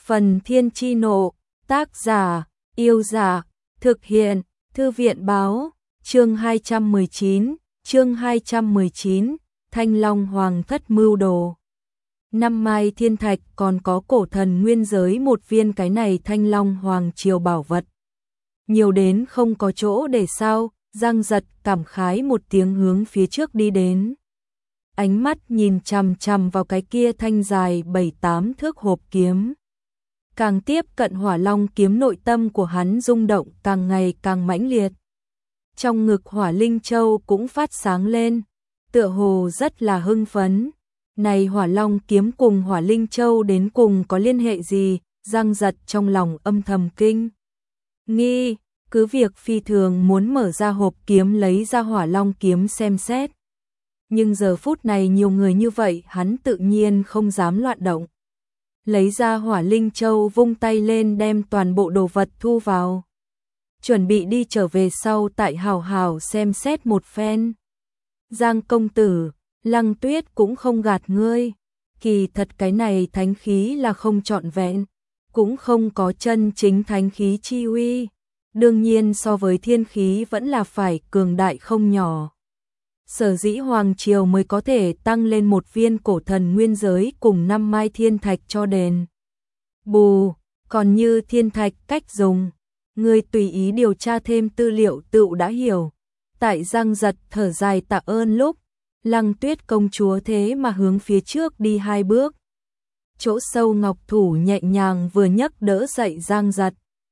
Phần Thiên Chi Nộ, tác giả, Yêu Giả, thực hiện, Thư viện Báo, chương 219, Thanh Long Hoàng Thất mưu đồ. Năm mai thiên thạch còn có cổ thần nguyên giới một viên, cái này Thanh Long Hoàng triều bảo vật. Nhiều đến không có chỗ để sao, Giang Giật cảm khái một tiếng hướng phía trước đi đến. Ánh mắt nhìn chằm chằm vào cái kia thanh dài 7-8 thước hộp kiếm. Càng tiếp cận Hỏa Long kiếm, nội tâm của hắn rung động càng ngày càng mãnh liệt. Trong ngực Hỏa Linh Châu cũng phát sáng lên, tựa hồ rất là hưng phấn. Này Hỏa Long kiếm cùng Hỏa Linh Châu đến cùng có liên hệ gì? Giang Giật trong lòng âm thầm kinh nghi, cứ việc phi thường muốn mở ra hộp kiếm lấy ra Hỏa Long kiếm xem xét. Nhưng giờ phút này nhiều người như vậy, hắn tự nhiên không dám loạn động. Lấy ra Hỏa Linh Châu, vung tay lên đem toàn bộ đồ vật thu vào. Chuẩn bị đi trở về sau tại hào hào xem xét một phen. Giang công tử, Lăng Tuyết cũng không gạt ngươi. Kỳ thật cái này thánh khí là không trọn vẹn, cũng không có chân chính thánh khí chi uy. Đương nhiên so với thiên khí vẫn là phải cường đại không nhỏ. Sở dĩ Hoàng Triều mới có thể tăng lên một viên cổ thần nguyên giới cùng 5 mai thiên thạch cho đền bù. Còn như thiên thạch cách dùng, ngươi tùy ý điều tra thêm tư liệu tự đã hiểu. Tại Giang Giật thở dài tạ ơn lúc, Lăng Tuyết công chúa thế mà hướng phía trước đi 2 bước. Chỗ sâu ngọc thủ nhẹ nhàng vừa nhấc đỡ dậy Giang Giật,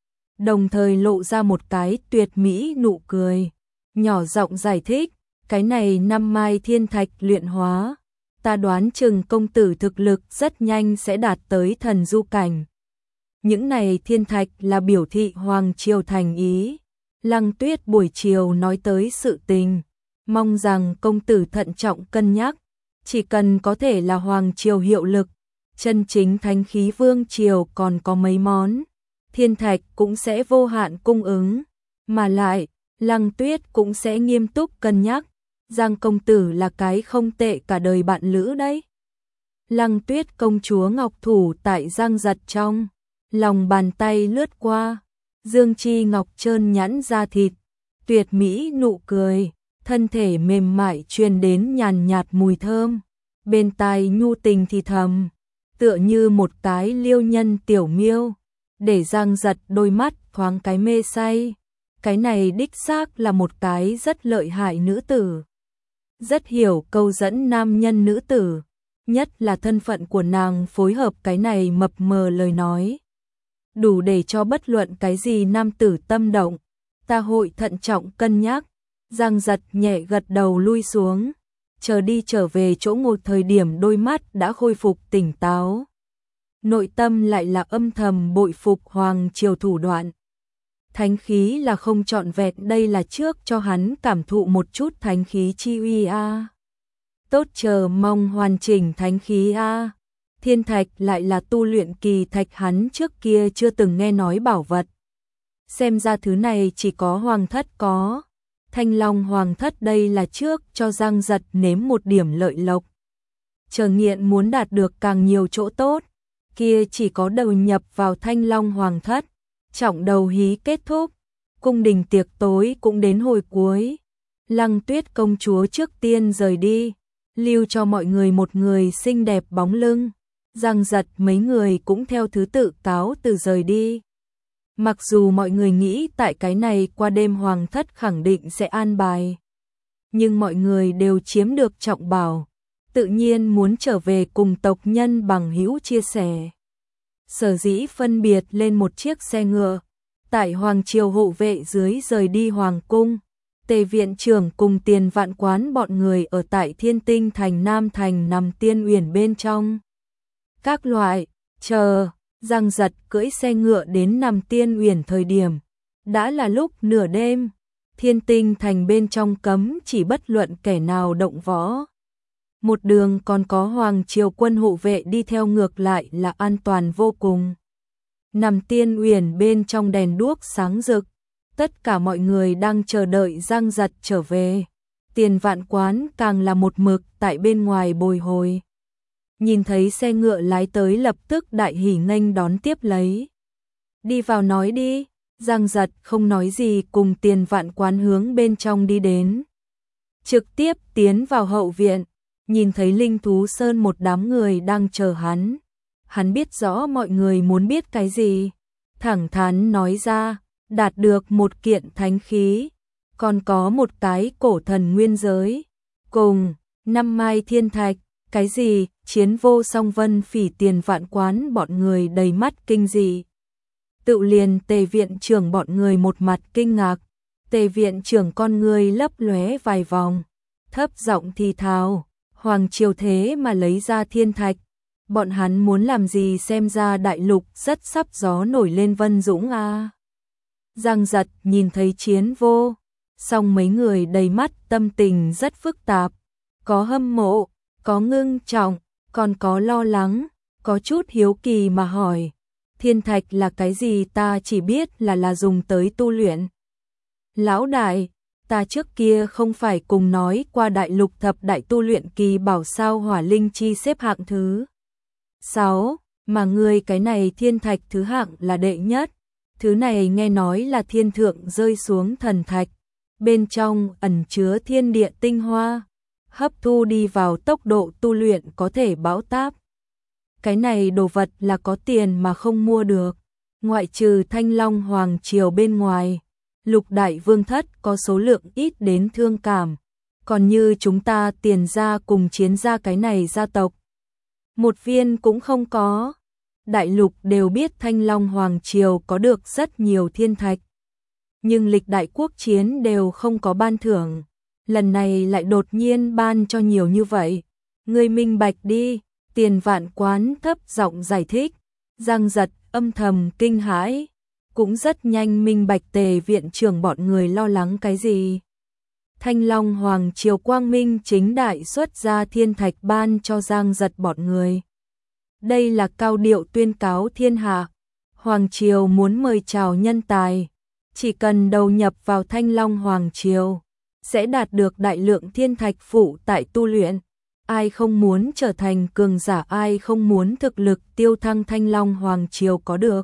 đồng thời lộ ra một cái tuyệt mỹ nụ cười, nhỏ giọng giải thích. Cái này 5 mai thiên thạch luyện hóa, ta đoán chừng công tử thực lực rất nhanh sẽ đạt tới thần du cảnh. Những này thiên thạch là biểu thị Hoàng Triều thành ý. Lăng Tuyết buổi chiều nói tới sự tình, mong rằng công tử thận trọng cân nhắc, chỉ cần có thể là Hoàng Triều hiệu lực, chân chính thánh khí Vương Triều còn có mấy món, thiên thạch cũng sẽ vô hạn cung ứng, mà lại, Lăng Tuyết cũng sẽ nghiêm túc cân nhắc. Giang công tử là cái không tệ cả đời bạn lữ đấy. Lăng Tuyết công chúa ngọc thủ tại Giang Giật trong lòng bàn tay lướt qua, dương chi ngọc trơn nhẵn da thịt, tuyệt mỹ nụ cười, thân thể mềm mại truyền đến nhàn nhạt mùi thơm, bên tai nhu tình thì thầm, tựa như một cái liêu nhân tiểu miêu, để Giang Giật đôi mắt thoáng cái mê say. Cái này đích xác là một cái rất lợi hại nữ tử, rất hiểu câu dẫn nam nhân nữ tử, nhất là thân phận của nàng phối hợp cái này mập mờ lời nói, đủ để cho bất luận cái gì nam tử tâm động. Ta hội thận trọng cân nhắc. Giang Giật nhẹ gật đầu lui xuống, chờ đi trở về chỗ ngồi thời điểm đôi mắt đã khôi phục tỉnh táo. Nội tâm lại là âm thầm bội phục Hoàng Triều thủ đoạn. Thánh khí là không trọn vẹn, đây là trước cho hắn cảm thụ một chút thánh khí chi uy a. Tốt, chờ mong hoàn chỉnh thánh khí a. Thiên thạch lại là tu luyện kỳ thạch, hắn trước kia chưa từng nghe nói bảo vật. Xem ra thứ này chỉ có Hoàng thất có. Thanh Long Hoàng thất đây là trước cho Giang Giật nếm một điểm lợi lộc. Chờ nghiện muốn đạt được càng nhiều chỗ tốt, kia chỉ có đầu nhập vào Thanh Long Hoàng thất. Trọng đầu hí kết thúc, cung đình tiệc tối cũng đến hồi cuối. Lăng Tuyết công chúa trước tiên rời đi, lưu cho mọi người một người xinh đẹp bóng lưng. Giang Giật mấy người cũng theo thứ tự cáo từ rời đi. Mặc dù mọi người nghĩ tại cái này qua đêm Hoàng thất khẳng định sẽ an bài, nhưng mọi người đều chiếm được trọng bảo, tự nhiên muốn trở về cùng tộc nhân bằng hữu chia sẻ. Sở dĩ phân biệt lên một chiếc xe ngựa, tại Hoàng Triều hộ vệ dưới rời đi Hoàng cung. Tề viện trưởng cùng Tiền Vạn Quán bọn người ở tại Thiên Tinh thành Nam thành nằm Tiên Uyển bên trong. Các loại, chờ, Giang Giật cưỡi xe ngựa đến nằm Tiên Uyển thời điểm, đã là lúc nửa đêm. Thiên Tinh thành bên trong cấm chỉ bất luận kẻ nào động võ. Một đường còn có Hoàng Triều quân hộ vệ đi theo, ngược lại là an toàn vô cùng. Nằm Tiên Uyển bên trong đèn đuốc sáng rực, tất cả mọi người đang chờ đợi Giang Giật trở về. Tiền Vạn Quán càng là một mực tại bên ngoài bồi hồi. nhìn thấy xe ngựa lái tới lập tức đại hỉ nghênh đón tiếp lấy. Đi vào nói đi, Giang Giật không nói gì cùng Tiền Vạn Quán hướng bên trong đi đến. Trực tiếp tiến vào hậu viện, nhìn thấy Linh Thú Sơn một đám người đang chờ hắn. Hắn biết rõ mọi người muốn biết cái gì, thẳng thắn nói ra, đạt được một kiện thánh khí, còn có một cái cổ thần nguyên giới, cùng 5 mai thiên thạch, cái gì, Chiến Vô Song Vân Phỉ Tiền Vạn Quán bọn người đầy mắt kinh dị. Tự liền Tề viện trưởng bọn người một mặt kinh ngạc, Tề viện trưởng con người lấp lóe vài vòng, thấp giọng thì thào, Hoàng Triều thế mà lấy ra thiên thạch, bọn hắn muốn làm gì xem ra đại lục rất sắp gió nổi lên Vân Dũng a. Giang Giật nhìn thấy Chiến Vô Song mấy người đầy mắt tâm tình rất phức tạp, có hâm mộ, có ngưng trọng, còn có lo lắng, có chút hiếu kỳ mà hỏi, thiên thạch là cái gì, ta chỉ biết là dùng tới tu luyện. Lão đại, ta trước kia không phải cùng nói qua đại lục thập đại tu luyện kỳ bảo sao hỏa linh chi xếp hạng thứ 6, mà ngươi cái này thiên thạch thứ hạng là đệ nhất, thứ này nghe nói là thiên thượng rơi xuống thần thạch, bên trong ẩn chứa thiên địa tinh hoa, hấp thu đi vào tốc độ tu luyện có thể bão táp. Cái này đồ vật là có tiền mà không mua được, ngoại trừ Thanh Long Hoàng Triều bên ngoài, Lục Đại Vương Thất có số lượng ít đến thương cảm, còn như chúng ta Tiền gia cùng Chiến gia cái này gia tộc, một viên cũng không có. Đại lục đều biết Thanh Long Hoàng Triều có được rất nhiều thiên thạch, nhưng lịch đại quốc chiến đều không có ban thưởng, lần này lại đột nhiên ban cho nhiều như vậy. Ngươi minh bạch đi, Tiền Vạn Quán thấp giọng giải thích. Giang Giật âm thầm kinh hãi, cũng rất nhanh minh bạch Tề viện trưởng bọn người lo lắng cái gì. Thanh Long Hoàng Triều quang minh chính đại xuất ra thiên thạch ban cho Giang Giật bọn người. Đây là cao điệu tuyên cáo thiên hạ, Hoàng Triều muốn mời chào nhân tài, chỉ cần đầu nhập vào Thanh Long Hoàng Triều, sẽ đạt được đại lượng thiên thạch phụ tại tu luyện. Ai không muốn trở thành cường giả, ai không muốn thực lực tiêu thăng, Thanh Long Hoàng Triều có được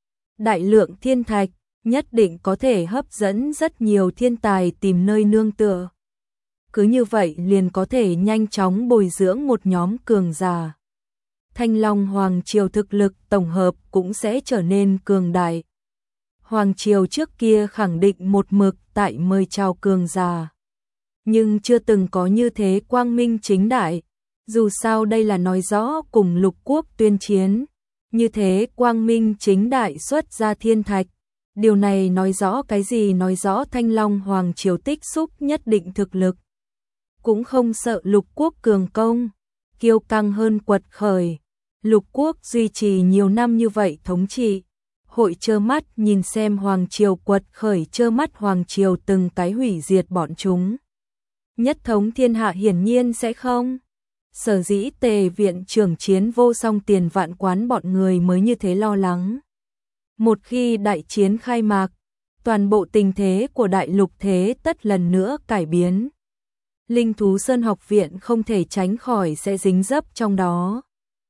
đại lượng thiên thạch, nhất định có thể hấp dẫn rất nhiều thiên tài tìm nơi nương tựa. Cứ như vậy liền có thể nhanh chóng bồi dưỡng một nhóm cường giả. Thanh Long Hoàng Triều thực lực tổng hợp cũng sẽ trở nên cường đại. Hoàng Triều trước kia khẳng định một mực tại mời chào cường giả, nhưng chưa từng có như thế quang minh chính đại. Dù sao đây là nói rõ cùng lục quốc tuyên chiến, như thế quang minh chính đại xuất ra thiên thạch. Điều này nói rõ cái gì? Nói rõ Thanh Long Hoàng Triều tích xúc nhất định thực lực, cũng không sợ lục quốc cường công, kiêu căng hơn quật khởi. Lục quốc duy trì nhiều năm như vậy thống trị, hội trơ mắt nhìn xem Hoàng Triều quật khởi, trơ mắt Hoàng Triều từng cái hủy diệt bọn chúng. Nhất thống thiên hạ hiển nhiên sẽ không. Sở dĩ Tề viện trưởng Chiến Vô Song Tiền Vạn Quán bọn người mới như thế lo lắng. Một khi đại chiến khai mạc, toàn bộ tình thế của đại lục thế tất lần nữa cải biến. Linh Thú Sơn học viện không thể tránh khỏi sẽ dính dấp trong đó.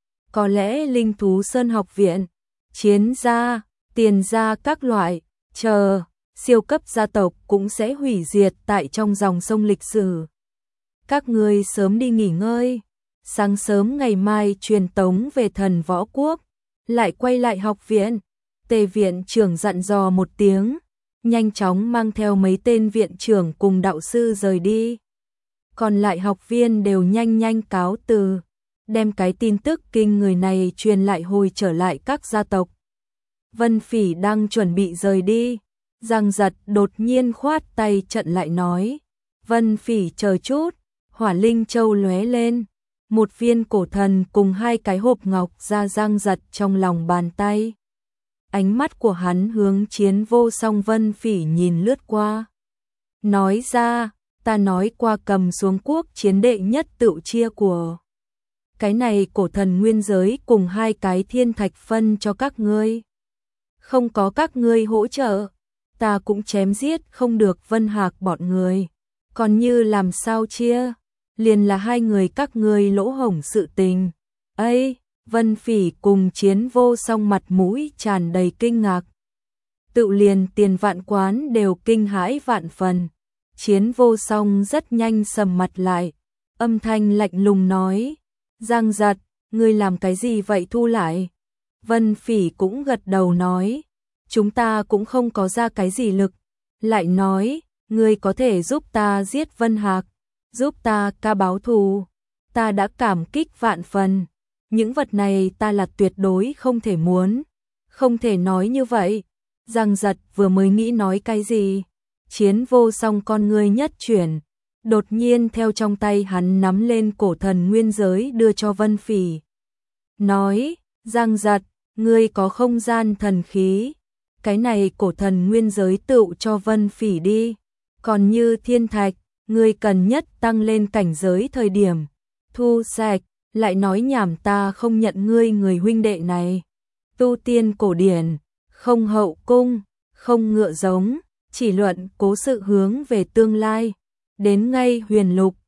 Có lẽ Linh Thú Sơn học viện, Chiến gia, Tiền gia các loại, siêu cấp gia tộc cũng sẽ hủy diệt tại trong dòng sông lịch sử. Các ngươi sớm đi nghỉ ngơi, sáng sớm ngày mai truyền tống về Thần Võ Quốc, lại quay lại học viện. Tề viện trưởng dặn dò một tiếng, nhanh chóng mang theo mấy tên viện trưởng cùng đạo sư rời đi. Còn lại học viên đều nhanh nhanh cáo từ, đem cái tin tức kinh người này truyền lại hồi trở lại các gia tộc. Vân Phỉ đang chuẩn bị rời đi, Giang Giật đột nhiên khoát tay chặn lại nói, Vân Phỉ chờ chút. Hỏa linh châu lóe lên, một viên cổ thần cùng 2 cái hộp ngọc ra Giang Giật trong lòng bàn tay. Ánh mắt của hắn hướng Chiến Vô Song Vân Phỉ nhìn lướt qua, nói ra, ta nói qua cầm xuống quốc chiến đệ nhất tựu chia của cái này cổ thần nguyên giới cùng 2 cái thiên thạch phân cho các ngươi. Không có các ngươi hỗ trợ, ta cũng chém giết không được Vân Hạc bọn người. Còn như làm sao chia, liền là 2 người các ngươi lỗ hổng sự tình. Ây, Vân Phỉ cùng Chiến Vô Song mặt mũi tràn đầy kinh ngạc. Tự liền Tiền Vạn Quán đều kinh hãi vạn phần. Chiến Vô Song rất nhanh sầm mặt lại, âm thanh lạnh lùng nói, Giang Giật, ngươi làm cái gì vậy, thu lại. Vân Phỉ cũng gật đầu nói, chúng ta cũng không có ra cái gì lực. Lại nói, ngươi có thể giúp ta giết Vân Hạc, giúp ta ca báo thù, ta đã cảm kích vạn phần. Những vật này ta là tuyệt đối không thể muốn. Không thể nói như vậy. Giang Giật vừa mới nghĩ nói cái gì. Chiến Vô Song con ngươi nhất chuyển, đột nhiên theo trong tay hắn nắm lên cổ thần nguyên giới đưa cho Vân Phỉ. Nói, Giang Giật, ngươi có không gian thần khí. Cái này cổ thần nguyên giới tựu cho Vân Phỉ đi. Còn như thiên thạch, ngươi cần nhất tăng lên cảnh giới thời điểm. Thu sạch, lại nói nhảm, ta không nhận ngươi người huynh đệ này. Tu tiên cổ điển, không hậu cung, không ngựa giống, chỉ luận cố sự hướng về tương lai. Đến ngay huyền lục,